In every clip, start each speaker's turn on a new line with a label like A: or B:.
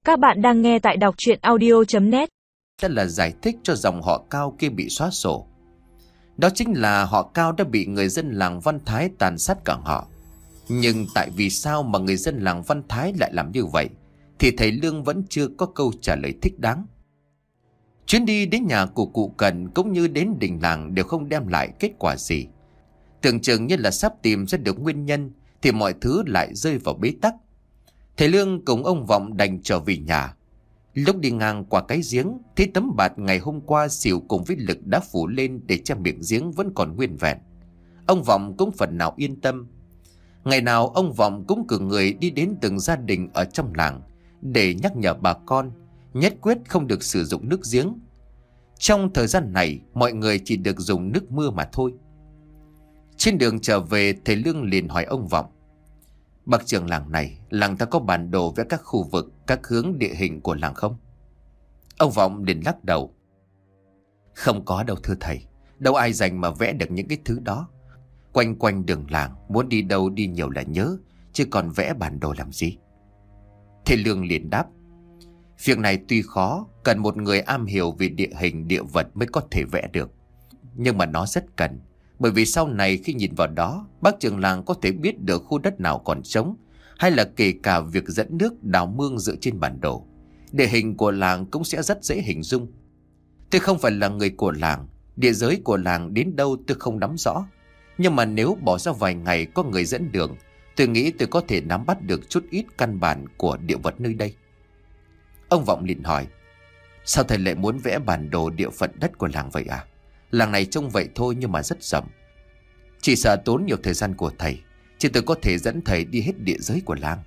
A: Các bạn đang nghe tại đọc truyện audio.net.
B: Đó là giải thích cho dòng họ Cao kia bị xóa sổ. Đó chính là họ Cao đã bị người dân làng Văn Thái tàn sát cả họ. Nhưng tại vì sao mà người dân làng Văn Thái lại làm như vậy thì thầy Lương vẫn chưa có câu trả lời thích đáng. Chuyến đi đến nhà của cụ Cần cũng như đến đình làng đều không đem lại kết quả gì. Tưởng chừng như là sắp tìm ra được nguyên nhân thì mọi thứ lại rơi vào bế tắc. Thầy Lương cùng ông Vọng đành trở về nhà. Lúc đi ngang qua cái giếng, thấy tấm bạt ngày hôm qua xỉu cùng với Lực đã phủ lên để che miệng giếng vẫn còn nguyên vẹn. Ông Vọng cũng phần nào yên tâm. Ngày nào ông Vọng cũng cử người đi đến từng gia đình ở trong làng để nhắc nhở bà con nhất quyết không được sử dụng nước giếng. Trong thời gian này, mọi người chỉ được dùng nước mưa mà thôi. Trên đường trở về, thầy Lương liền hỏi ông Vọng: "Bác trưởng làng này, làng ta có bản đồ vẽ các khu vực, các hướng địa hình của làng không?" Ông Vọng liền lắc đầu: "Không có đâu thưa thầy, đâu ai dành mà vẽ được những cái thứ đó. Quanh quanh đường làng, muốn đi đâu đi nhiều là nhớ, chứ còn vẽ bản đồ làm gì?" Thầy Lương liền đáp: "Việc này tuy khó, cần một người am hiểu về địa hình địa vật mới có thể vẽ được. Nhưng mà nó rất cần. Bởi vì sau này khi nhìn vào đó, bác trưởng làng có thể biết được khu đất nào còn trống, hay là kể cả việc dẫn nước đào mương dựa trên bản đồ. Địa hình của làng cũng sẽ rất dễ hình dung. Tôi không phải là người của làng, địa giới của làng đến đâu tôi không nắm rõ. Nhưng mà nếu bỏ ra vài ngày có người dẫn đường, tôi nghĩ tôi có thể nắm bắt được chút ít căn bản của địa vật nơi đây." Ông Vọng liền hỏi: "Sao thầy lại muốn vẽ bản đồ địa phận đất của làng vậy à? Làng này trông vậy thôi nhưng mà rất rộng. Chỉ sợ tốn nhiều thời gian của thầy, chứ tôi có thể dẫn thầy đi hết địa giới của làng."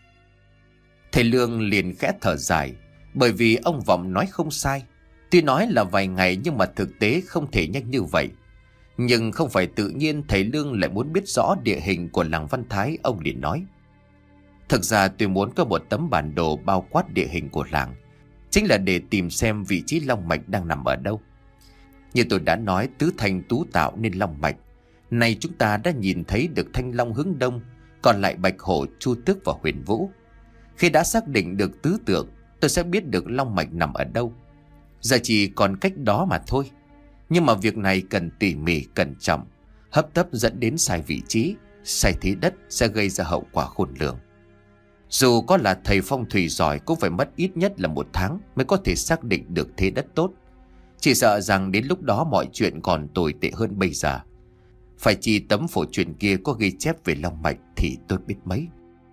B: Thầy Lương liền khẽ thở dài, bởi vì ông Vọng nói không sai. Tuy nói là vài ngày nhưng mà thực tế không thể nhanh như vậy. Nhưng không phải tự nhiên thầy Lương lại muốn biết rõ địa hình của làng Văn Thái. Ông liền nói: "Thực ra tôi muốn có một tấm bản đồ bao quát địa hình của làng, chính là để tìm xem vị trí long mạch đang nằm ở đâu. Như tôi đã nói, tứ thành tú tạo nên long mạch. Nay chúng ta đã nhìn thấy được Thanh Long hướng đông, còn lại Bạch Hổ, Chu Tước và Huyền Vũ. Khi đã xác định được tứ tượng, tôi sẽ biết được long mạch nằm ở đâu. Giờ chỉ còn cách đó mà thôi. Nhưng mà việc này cần tỉ mỉ, cẩn trọng. Hấp tấp dẫn đến sai vị trí, sai thế đất sẽ gây ra hậu quả khôn lường. Dù có là thầy phong thủy giỏi cũng phải mất ít nhất là 1 tháng mới có thể xác định được thế đất tốt. Chỉ sợ rằng đến lúc đó mọi chuyện còn tồi tệ hơn bây giờ. Phải chi tấm phổ truyền kia có ghi chép về long mạch thì tốt biết mấy."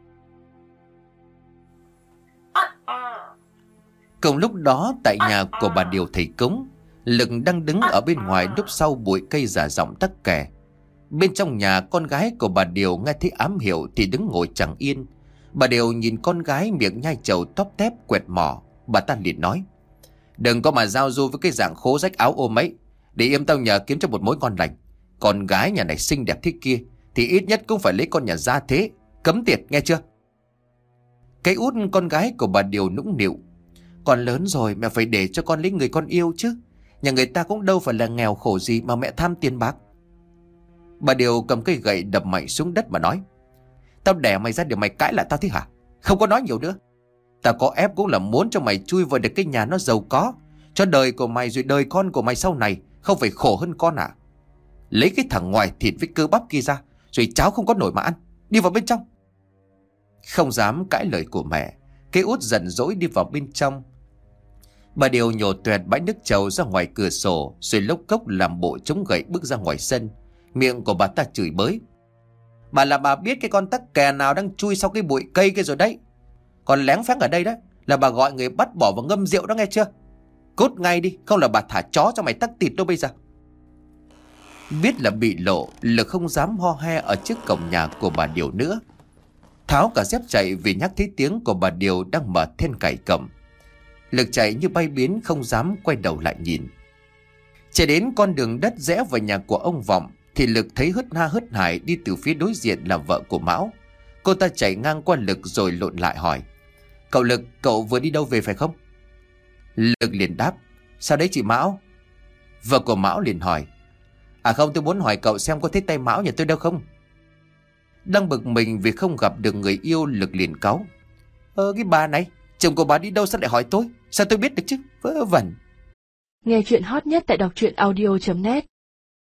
B: Cùng lúc đó, tại nhà của bà Điều thầy cúng, Lực đang đứng ở bên ngoài núp sau bụi cây giả giọng tắc kè. Bên trong nhà, con gái của bà Điều nghe thấy ám hiệu thì đứng ngồi chẳng yên. Bà Điều nhìn con gái miệng nhai trầu tóp tép quẹt mỏ. Bà ta liền nói: "Đừng có mà giao du với cái dạng khố rách áo ôm ấy. Để im tao nhờ kiếm cho một mối ngon lành. Con gái nhà này xinh đẹp thế kia thì ít nhất cũng phải lấy con nhà gia thế. Cấm tiệt nghe chưa?" Cái út con gái của bà Điều nũng nịu: "Con lớn rồi, mẹ phải để cho con lấy người con yêu chứ. Nhà người ta cũng đâu phải là nghèo khổ gì mà mẹ tham tiền bạc." Bà Điều cầm cây gậy đập mạnh xuống đất mà nói: "Tao đẻ mày ra để mày cãi lại tao thế hả? Không có nói nhiều nữa. Tao có ép cũng là muốn cho mày chui vào được cái nhà nó giàu có, cho đời của mày rồi đời con của mày sau này không phải khổ hơn con à? Lấy cái thằng ngoài thịt với cơ bắp kia ra, rồi cháo không có nổi mà ăn. Đi vào bên trong." Không dám cãi lời của mẹ, cái út giận dỗi đi vào bên trong. Bà Điều nhổ toẹt bãi nước trầu ra ngoài cửa sổ, rồi lốc cốc làm bộ chống gậy bước ra ngoài sân. Miệng của bà ta chửi bới: "Bà là bà biết cái con tắc kè nào đang chui sau cái bụi cây kia rồi đấy. Còn lén phén ở đây đó là bà gọi người bắt bỏ vào ngâm rượu đó nghe chưa? Cút ngay đi, không là bà thả chó cho mày tắc thịt đâu bây giờ." Biết là bị lộ, Lực không dám ho he ở trước cổng nhà của bà Điều nữa. Tháo cả dép chạy vì nhắc thấy tiếng của bà Điều đang mở then cài cổng. Lực chạy như bay biến, không dám quay đầu lại nhìn. Chạy đến con đường đất rẽ vào nhà của ông Vọng thì Lực thấy hớt ha hớt hải đi từ phía đối diện là vợ của Mão. Cô ta chạy ngang qua Lực rồi lộn lại hỏi: "Cậu Lực, cậu vừa đi đâu về phải không?" Lực liền đáp: "Sao đấy chị Mão?" Vợ của Mão liền hỏi: "À không, tôi muốn hỏi cậu xem có thấy tay Mão nhà tôi đâu không?" Đang bực mình vì không gặp được người yêu, Lực liền cáu: Cái bà này, Chồng của bà đi đâu sao lại hỏi tôi? Sao tôi biết được chứ? Vớ vẩn.
C: Nghe chuyện hot nhất tại đọc truyện audio.net